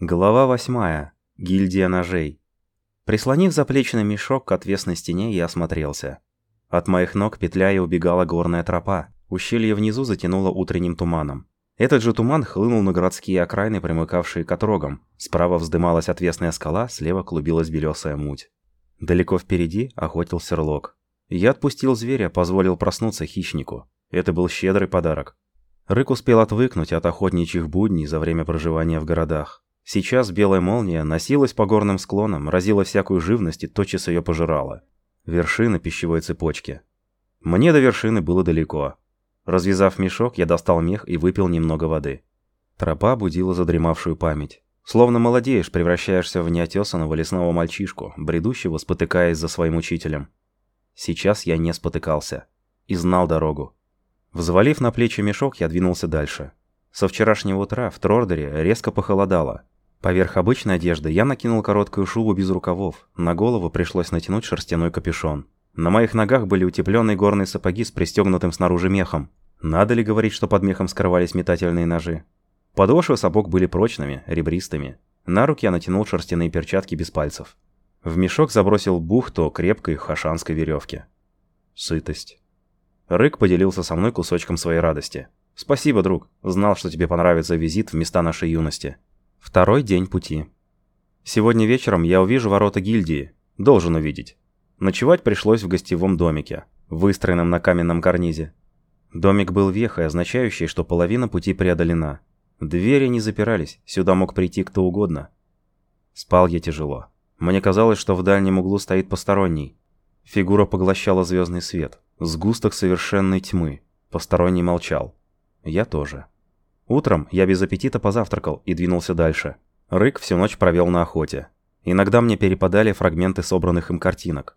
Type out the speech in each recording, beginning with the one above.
Глава 8. Гильдия ножей. Прислонив заплечный мешок к отвесной стене, я осмотрелся. От моих ног петляя убегала горная тропа. Ущелье внизу затянуло утренним туманом. Этот же туман хлынул на городские окраины, примыкавшие к отрогам. Справа вздымалась отвесная скала, слева клубилась белесая муть. Далеко впереди охотился рлок. Я отпустил зверя, позволил проснуться хищнику. Это был щедрый подарок. Рык успел отвыкнуть от охотничьих будней за время проживания в городах. Сейчас белая молния носилась по горным склонам, разила всякую живность и тотчас ее пожирала. Вершина пищевой цепочки. Мне до вершины было далеко. Развязав мешок, я достал мех и выпил немного воды. Тропа будила задремавшую память. Словно молодеешь, превращаешься в неотесанного лесного мальчишку, бредущего, спотыкаясь за своим учителем. Сейчас я не спотыкался. И знал дорогу. Взвалив на плечи мешок, я двинулся дальше. Со вчерашнего утра в Трордере резко похолодало. Поверх обычной одежды я накинул короткую шубу без рукавов. На голову пришлось натянуть шерстяной капюшон. На моих ногах были утепленные горные сапоги с пристегнутым снаружи мехом. Надо ли говорить, что под мехом скрывались метательные ножи? Подошвы сапог были прочными, ребристыми. На руки я натянул шерстяные перчатки без пальцев. В мешок забросил бухту крепкой хашанской веревки. Сытость. Рык поделился со мной кусочком своей радости. «Спасибо, друг. Знал, что тебе понравится визит в места нашей юности». Второй день пути. Сегодня вечером я увижу ворота гильдии. Должен увидеть. Ночевать пришлось в гостевом домике, выстроенном на каменном карнизе. Домик был вехой, означающей, что половина пути преодолена. Двери не запирались, сюда мог прийти кто угодно. Спал я тяжело. Мне казалось, что в дальнем углу стоит посторонний. Фигура поглощала звездный свет, сгусток совершенной тьмы. Посторонний молчал. Я тоже. Утром я без аппетита позавтракал и двинулся дальше. Рык всю ночь провел на охоте. Иногда мне перепадали фрагменты собранных им картинок.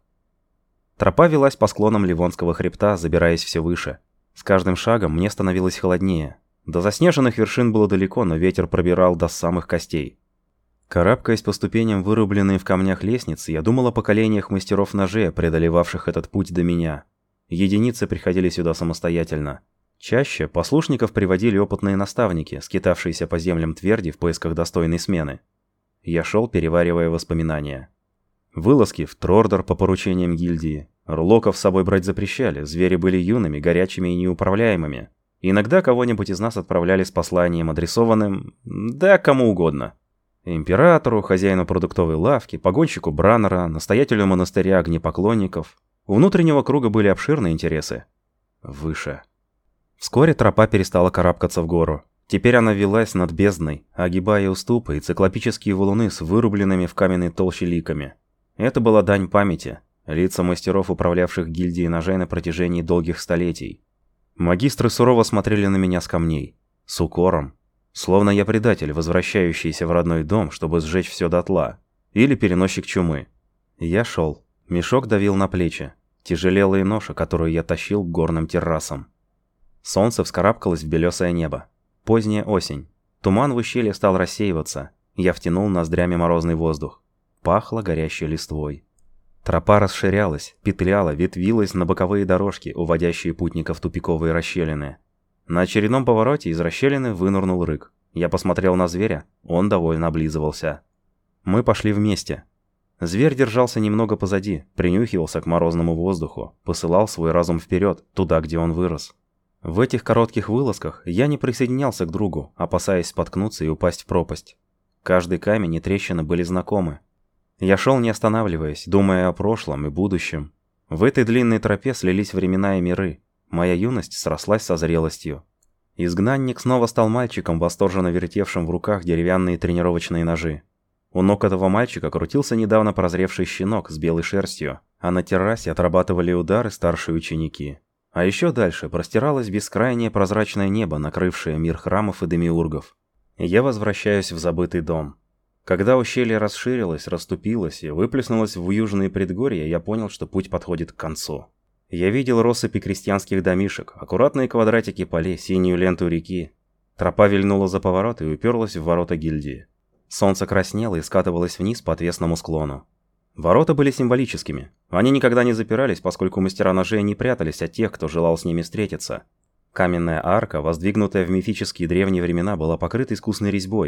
Тропа велась по склонам Ливонского хребта, забираясь все выше. С каждым шагом мне становилось холоднее. До заснеженных вершин было далеко, но ветер пробирал до самых костей. Карабкаясь по ступеням, вырубленные в камнях лестницы, я думал о поколениях мастеров ножей, преодолевавших этот путь до меня. Единицы приходили сюда самостоятельно. Чаще послушников приводили опытные наставники, скитавшиеся по землям тверди в поисках достойной смены. Я шел, переваривая воспоминания. Вылазки в Трордер по поручениям гильдии. Рлоков с собой брать запрещали, звери были юными, горячими и неуправляемыми. Иногда кого-нибудь из нас отправляли с посланием, адресованным... да кому угодно. Императору, хозяину продуктовой лавки, погонщику Браннера, настоятелю монастыря огнепоклонников. У внутреннего круга были обширные интересы. Выше. Вскоре тропа перестала карабкаться в гору. Теперь она велась над бездной, огибая уступы и циклопические валуны с вырубленными в каменной толще ликами. Это была дань памяти, лица мастеров, управлявших гильдией ножей на протяжении долгих столетий. Магистры сурово смотрели на меня с камней, с укором, словно я предатель, возвращающийся в родной дом, чтобы сжечь все дотла, или переносчик чумы. Я шел. Мешок давил на плечи, тяжелела и ноша, которую я тащил к горным террасам. Солнце вскарабкалось в белесое небо. Поздняя осень. Туман в ущелье стал рассеиваться. Я втянул ноздрями морозный воздух. Пахло горящей листвой. Тропа расширялась, петляла, ветвилась на боковые дорожки, уводящие путников в тупиковые расщелины. На очередном повороте из расщелины вынырнул рык. Я посмотрел на зверя, он довольно облизывался. Мы пошли вместе. Зверь держался немного позади, принюхивался к морозному воздуху, посылал свой разум вперед, туда, где он вырос. В этих коротких вылазках я не присоединялся к другу, опасаясь споткнуться и упасть в пропасть. Каждый камень и трещина были знакомы. Я шел не останавливаясь, думая о прошлом и будущем. В этой длинной тропе слились времена и миры. Моя юность срослась со зрелостью. Изгнанник снова стал мальчиком, восторженно вертевшим в руках деревянные тренировочные ножи. У ног этого мальчика крутился недавно прозревший щенок с белой шерстью, а на террасе отрабатывали удары старшие ученики. А еще дальше простиралось бескрайнее прозрачное небо, накрывшее мир храмов и демиургов. Я возвращаюсь в забытый дом. Когда ущелье расширилось, расступилось и выплеснулось в южные предгорья, я понял, что путь подходит к концу. Я видел россыпи крестьянских домишек, аккуратные квадратики полей, синюю ленту реки. Тропа вильнула за поворот и уперлась в ворота гильдии. Солнце краснело и скатывалось вниз по отвесному склону. Ворота были символическими. Они никогда не запирались, поскольку мастера ножей не прятались от тех, кто желал с ними встретиться. Каменная арка, воздвигнутая в мифические древние времена, была покрыта искусной резьбой.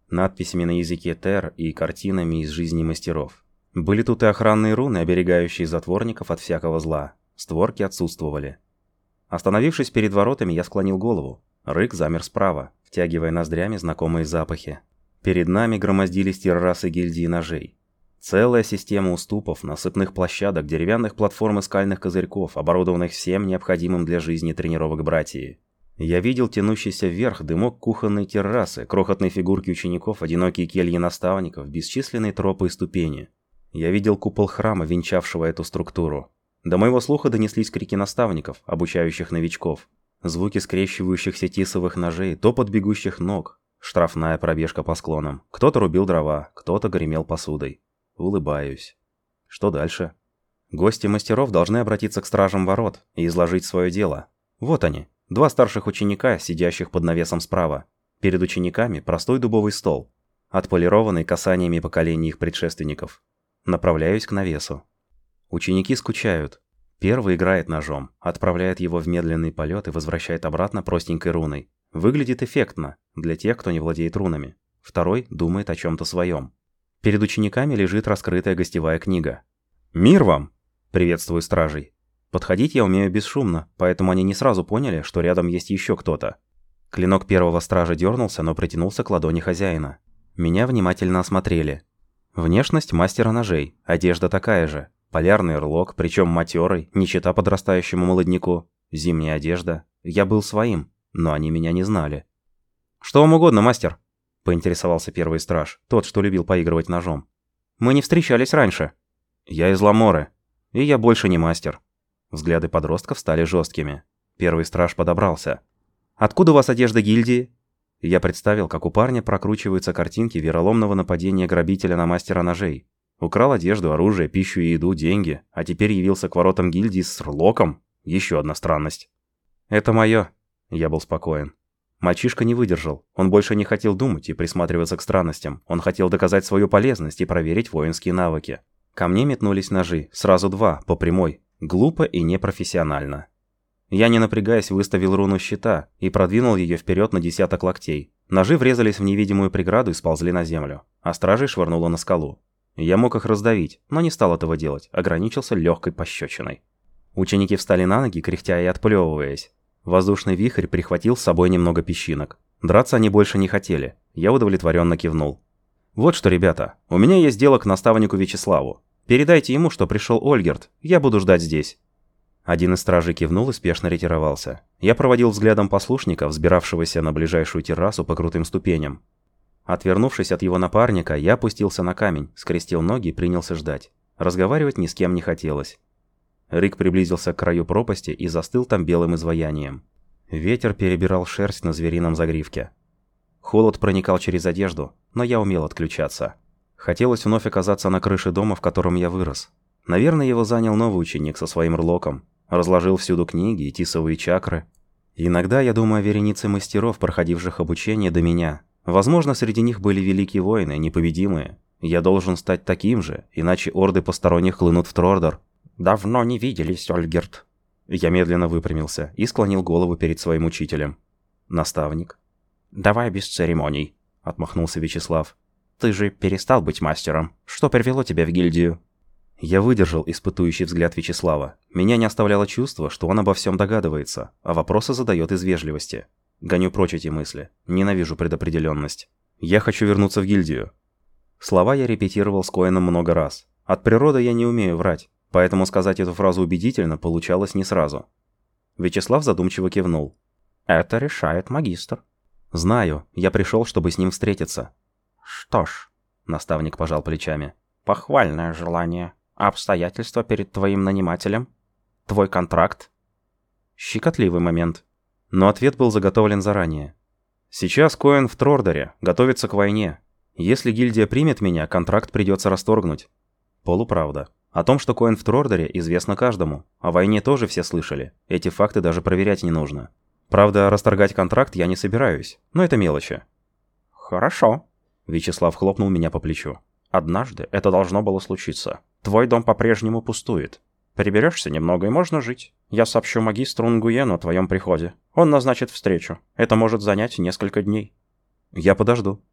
надписями на языке Тер и картинами из жизни мастеров. Были тут и охранные руны, оберегающие затворников от всякого зла. Створки отсутствовали. Остановившись перед воротами, я склонил голову. Рык замер справа, втягивая ноздрями знакомые запахи. Перед нами громоздились террасы гильдии ножей. Целая система уступов, насыпных площадок, деревянных платформ и скальных козырьков, оборудованных всем необходимым для жизни тренировок братьи. Я видел тянущийся вверх дымок кухонной террасы, крохотные фигурки учеников, одинокие кельи наставников, бесчисленные тропы и ступени. Я видел купол храма, венчавшего эту структуру. До моего слуха донеслись крики наставников, обучающих новичков. Звуки скрещивающихся тисовых ножей, топот бегущих ног, штрафная пробежка по склонам. Кто-то рубил дрова, кто-то гремел посудой. Улыбаюсь. Что дальше? Гости мастеров должны обратиться к стражам ворот и изложить свое дело. Вот они, 2 старших ученика, сидящих под навесом справа. Перед учениками простой дубовый стол, отполированный касаниями поколений их предшественников. Направляюсь к навесу. Ученики скучают. Первый играет ножом, отправляет его в медленный полет и возвращает обратно простенькой руной. Выглядит эффектно для тех, кто не владеет рунами. Второй думает о чем-то своем. Перед учениками лежит раскрытая гостевая книга. «Мир вам!» – приветствую стражей. Подходить я умею бесшумно, поэтому они не сразу поняли, что рядом есть еще кто-то. Клинок первого стража дернулся, но притянулся к ладони хозяина. Меня внимательно осмотрели. Внешность мастера ножей, одежда такая же. Полярный рлок, причем матерый, не чета подрастающему молодняку. Зимняя одежда. Я был своим, но они меня не знали. «Что вам угодно, мастер?» – поинтересовался первый страж, тот, что любил поигрывать ножом. «Мы не встречались раньше». «Я из Ламоры, и я больше не мастер». Взгляды подростков стали жесткими. Первый страж подобрался. «Откуда у вас одежда гильдии?» Я представил, как у парня прокручиваются картинки вероломного нападения грабителя на мастера ножей. Украл одежду, оружие, пищу и еду, деньги, а теперь явился к воротам гильдии с рлоком. Еще одна странность. «Это мое». Я был спокоен. Мальчишка не выдержал. Он больше не хотел думать и присматриваться к странностям. Он хотел доказать свою полезность и проверить воинские навыки. Ко мне метнулись ножи, сразу 2, по прямой. Глупо и непрофессионально. Я, не напрягаясь, выставил руну щита и продвинул ее вперед на 10 локтей. Ножи врезались в невидимую преграду и сползли на землю, а стражей швырнуло на скалу. Я мог их раздавить, но не стал этого делать, ограничился легкой пощечиной. Ученики встали на ноги, кряхтя и отплевываясь. Воздушный вихрь прихватил с собой немного песчинок. Драться они больше не хотели. Я удовлетворенно кивнул. «Вот что, ребята, у меня есть дело к наставнику Вячеславу. Передайте ему, что пришел Ольгерт, я буду ждать здесь». Один из стражей кивнул и спешно ретировался. Я проводил взглядом послушника, взбиравшегося на ближайшую террасу по крутым ступеням. Отвернувшись от его напарника, я опустился на камень, скрестил ноги и принялся ждать. Разговаривать ни с кем не хотелось. Рык приблизился к краю пропасти и застыл там белым изваянием. Ветер перебирал шерсть на зверином загривке. Холод проникал через одежду, но я умел отключаться. Хотелось вновь оказаться на крыше дома, в котором я вырос. Наверное, его занял новый ученик со своим рлоком. Разложил всюду книги и тисовые чакры. Иногда я думаю о веренице мастеров, проходивших обучение до меня. Возможно, среди них были великие воины, непобедимые. Я должен стать таким же, иначе орды посторонних хлынут в Трордор. «Давно не виделись, Ольгерт». Я медленно выпрямился и склонил голову перед своим учителем. «Наставник». «Давай без церемоний», — отмахнулся Вячеслав. «Ты же перестал быть мастером. Что привело тебя в гильдию?» Я выдержал испытующий взгляд Вячеслава. Меня не оставляло чувство, что он обо всем догадывается, а вопросы задает из вежливости. Гоню прочь эти мысли. Ненавижу предопределенность. Я хочу вернуться в гильдию. Слова я репетировал с Коэном много раз. От природы я не умею врать, поэтому сказать эту фразу убедительно получалось не сразу. Вячеслав задумчиво кивнул. «Это решает магистр». «Знаю, я пришел, чтобы с ним встретиться». «Что ж», — наставник пожал плечами, — «похвальное желание. Обстоятельства перед твоим нанимателем? Твой контракт?» Щекотливый момент. Но ответ был заготовлен заранее. «Сейчас Коэн в Трордоре, готовится к войне. Если гильдия примет меня, контракт придется расторгнуть». Полуправда. О том, что Коэн в Трордоре, известно каждому. О войне тоже все слышали. Эти факты даже проверять не нужно. Правда, расторгать контракт я не собираюсь, но это мелочи. «Хорошо», — Вячеслав хлопнул меня по плечу. «Однажды это должно было случиться. Твой дом по-прежнему пустует. Приберешься немного и можно жить. Я сообщу магистру Нгуену о твоем приходе. Он назначит встречу. Это может занять несколько дней». «Я подожду».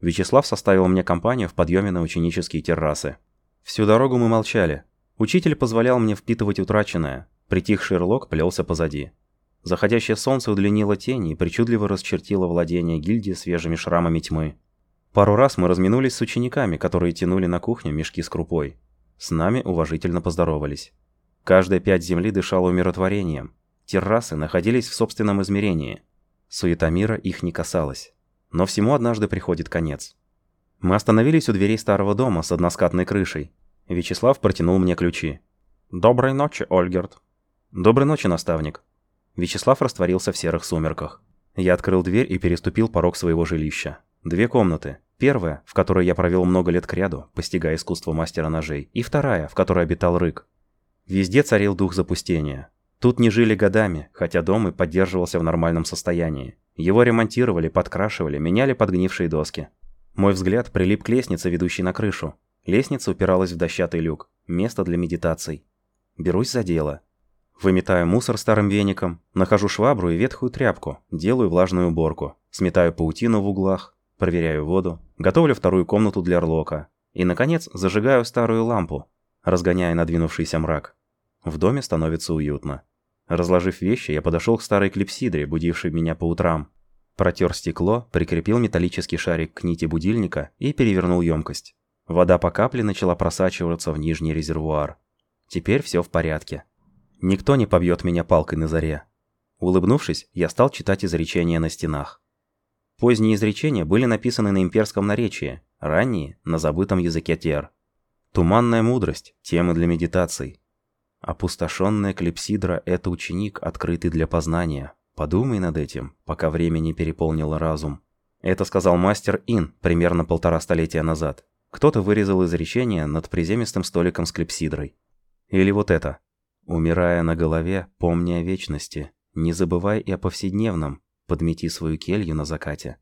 Вячеслав составил мне компанию в подъеме на ученические террасы. Всю дорогу мы молчали. Учитель позволял мне впитывать утраченное. Притихший Рлок плелся позади. Заходящее солнце удлинило тени и причудливо расчертило владение гильдии свежими шрамами тьмы. Пару раз мы разминулись с учениками, которые тянули на кухню мешки с крупой. С нами уважительно поздоровались. Каждая пядь земли дышала умиротворением. Террасы находились в собственном измерении. Суета мира их не касалась. Но всему однажды приходит конец. Мы остановились у дверей старого дома с односкатной крышей. Вячеслав протянул мне ключи. «Доброй ночи, Ольгерт». «Доброй ночи, наставник». Вячеслав растворился в серых сумерках. Я открыл дверь и переступил порог своего жилища. 2 комнаты. Первая, в которой я провел много лет кряду, постигая искусство мастера ножей, и вторая, в которой обитал Рык. Везде царил дух запустения. Тут не жили годами, хотя дом и поддерживался в нормальном состоянии. Его ремонтировали, подкрашивали, меняли подгнившие доски. Мой взгляд прилип к лестнице, ведущей на крышу. Лестница упиралась в дощатый люк. Место для медитаций. Берусь за дело. Выметаю мусор старым веником, нахожу швабру и ветхую тряпку, делаю влажную уборку, сметаю паутину в углах, проверяю воду, готовлю вторую комнату для Рлока и, наконец, зажигаю старую лампу, разгоняя надвинувшийся мрак. В доме становится уютно. Разложив вещи, я подошел к старой клипсидре, будившей меня по утрам. Протер стекло, прикрепил металлический шарик к нити будильника и перевернул емкость. Вода по капле начала просачиваться в нижний резервуар. Теперь все в порядке. Никто не побьет меня палкой на заре. Улыбнувшись, я стал читать изречения на стенах. Поздние изречения были написаны на имперском наречии, ранние – на забытом языке тер. Туманная мудрость – темы для медитаций. Опустошенная клипсидра – это ученик, открытый для познания. Подумай над этим, пока время не переполнило разум. Это сказал мастер Ин примерно 1,5 столетия назад. Кто-то вырезал изречение над приземистым столиком с клипсидрой. Или вот это. Умирая на голове, помни о вечности. Не забывай и о повседневном. Подмети свою келью на закате.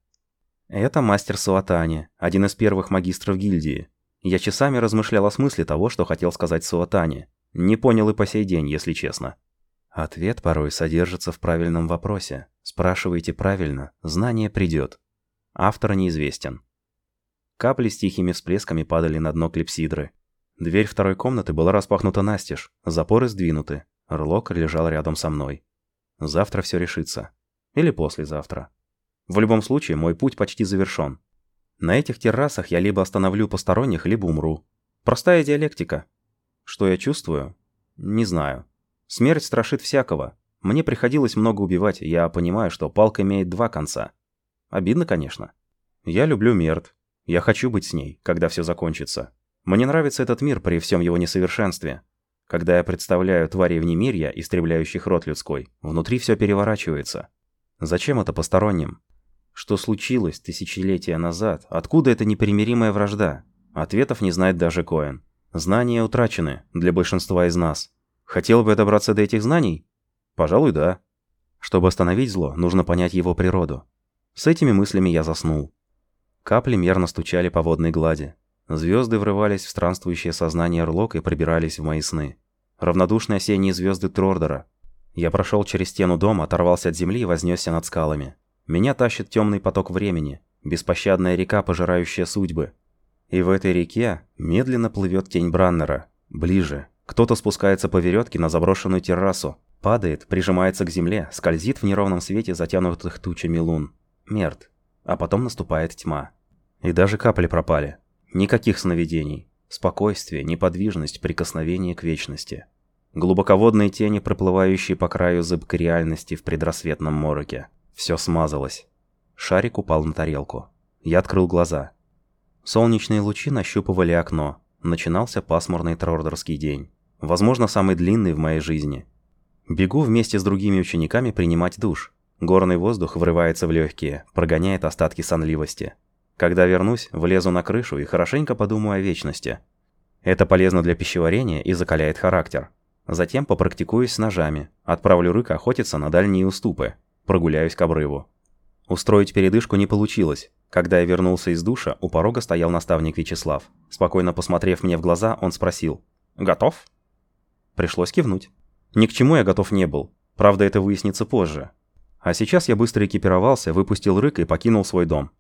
Это мастер Суатани, один из первых магистров гильдии. Я часами размышлял о смысле того, что хотел сказать Суатани. Не понял и по сей день, если честно. Ответ порой содержится в правильном вопросе. Спрашивайте правильно, знание придет. Автор неизвестен. Капли с тихими всплесками падали на дно клипсидры. Дверь второй комнаты была распахнута настежь, запоры сдвинуты. Рлок лежал рядом со мной. Завтра все решится. Или послезавтра. В любом случае, мой путь почти завершен. На этих террасах я либо остановлю посторонних, либо умру. Простая диалектика. Что я чувствую? Не знаю. Смерть страшит всякого. Мне приходилось много убивать, я понимаю, что палка имеет 2 конца. Обидно, конечно. Я люблю Мерт. Я хочу быть с ней, когда все закончится. Мне нравится этот мир при всем его несовершенстве. Когда я представляю тварей внемирья, истребляющих род людской, внутри все переворачивается. Зачем это посторонним? Что случилось тысячелетия назад? Откуда эта непримиримая вражда? Ответов не знает даже Коэн. Знания утрачены для большинства из нас. Хотел бы я добраться до этих знаний? Пожалуй, да. Чтобы остановить зло, нужно понять его природу. С этими мыслями я заснул. Капли мерно стучали по водной глади. Звезды врывались в странствующее сознание Рлока и пробирались в мои сны. Равнодушные осенние звезды Трордора. Я прошел через стену дома, оторвался от земли и вознесся над скалами. Меня тащит темный поток времени, беспощадная река, пожирающая судьбы. И в этой реке медленно плывет тень Браннера. Ближе. Кто-то спускается по веревке на заброшенную террасу. Падает, прижимается к земле, скользит в неровном свете затянутых тучами лун. Мерт. А потом наступает тьма. И даже капли пропали. Никаких сновидений. Спокойствие, неподвижность, прикосновение к вечности. Глубоководные тени, проплывающие по краю зыбкой реальности в предрассветном мороке. Все смазалось. Шарик упал на тарелку. Я открыл глаза. Солнечные лучи нащупывали окно. Начинался пасмурный трордорский день. Возможно, самый длинный в моей жизни. Бегу вместе с другими учениками принимать душ. Горный воздух врывается в легкие, прогоняет остатки сонливости. Когда вернусь, влезу на крышу и хорошенько подумаю о вечности. Это полезно для пищеварения и закаляет характер. Затем попрактикуюсь с ножами, отправлю Рыка охотиться на дальние уступы, прогуляюсь к обрыву. Устроить передышку не получилось. Когда я вернулся из душа, у порога стоял наставник Вячеслав. Спокойно посмотрев мне в глаза, он спросил: «Готов?» Пришлось кивнуть. Ни к чему я готов не был. Правда, это выяснится позже. А сейчас я быстро экипировался, выпустил Рыка и покинул свой дом.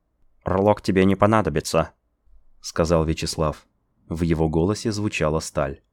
«Пролог тебе не понадобится», — сказал Вячеслав. В его голосе звучала сталь.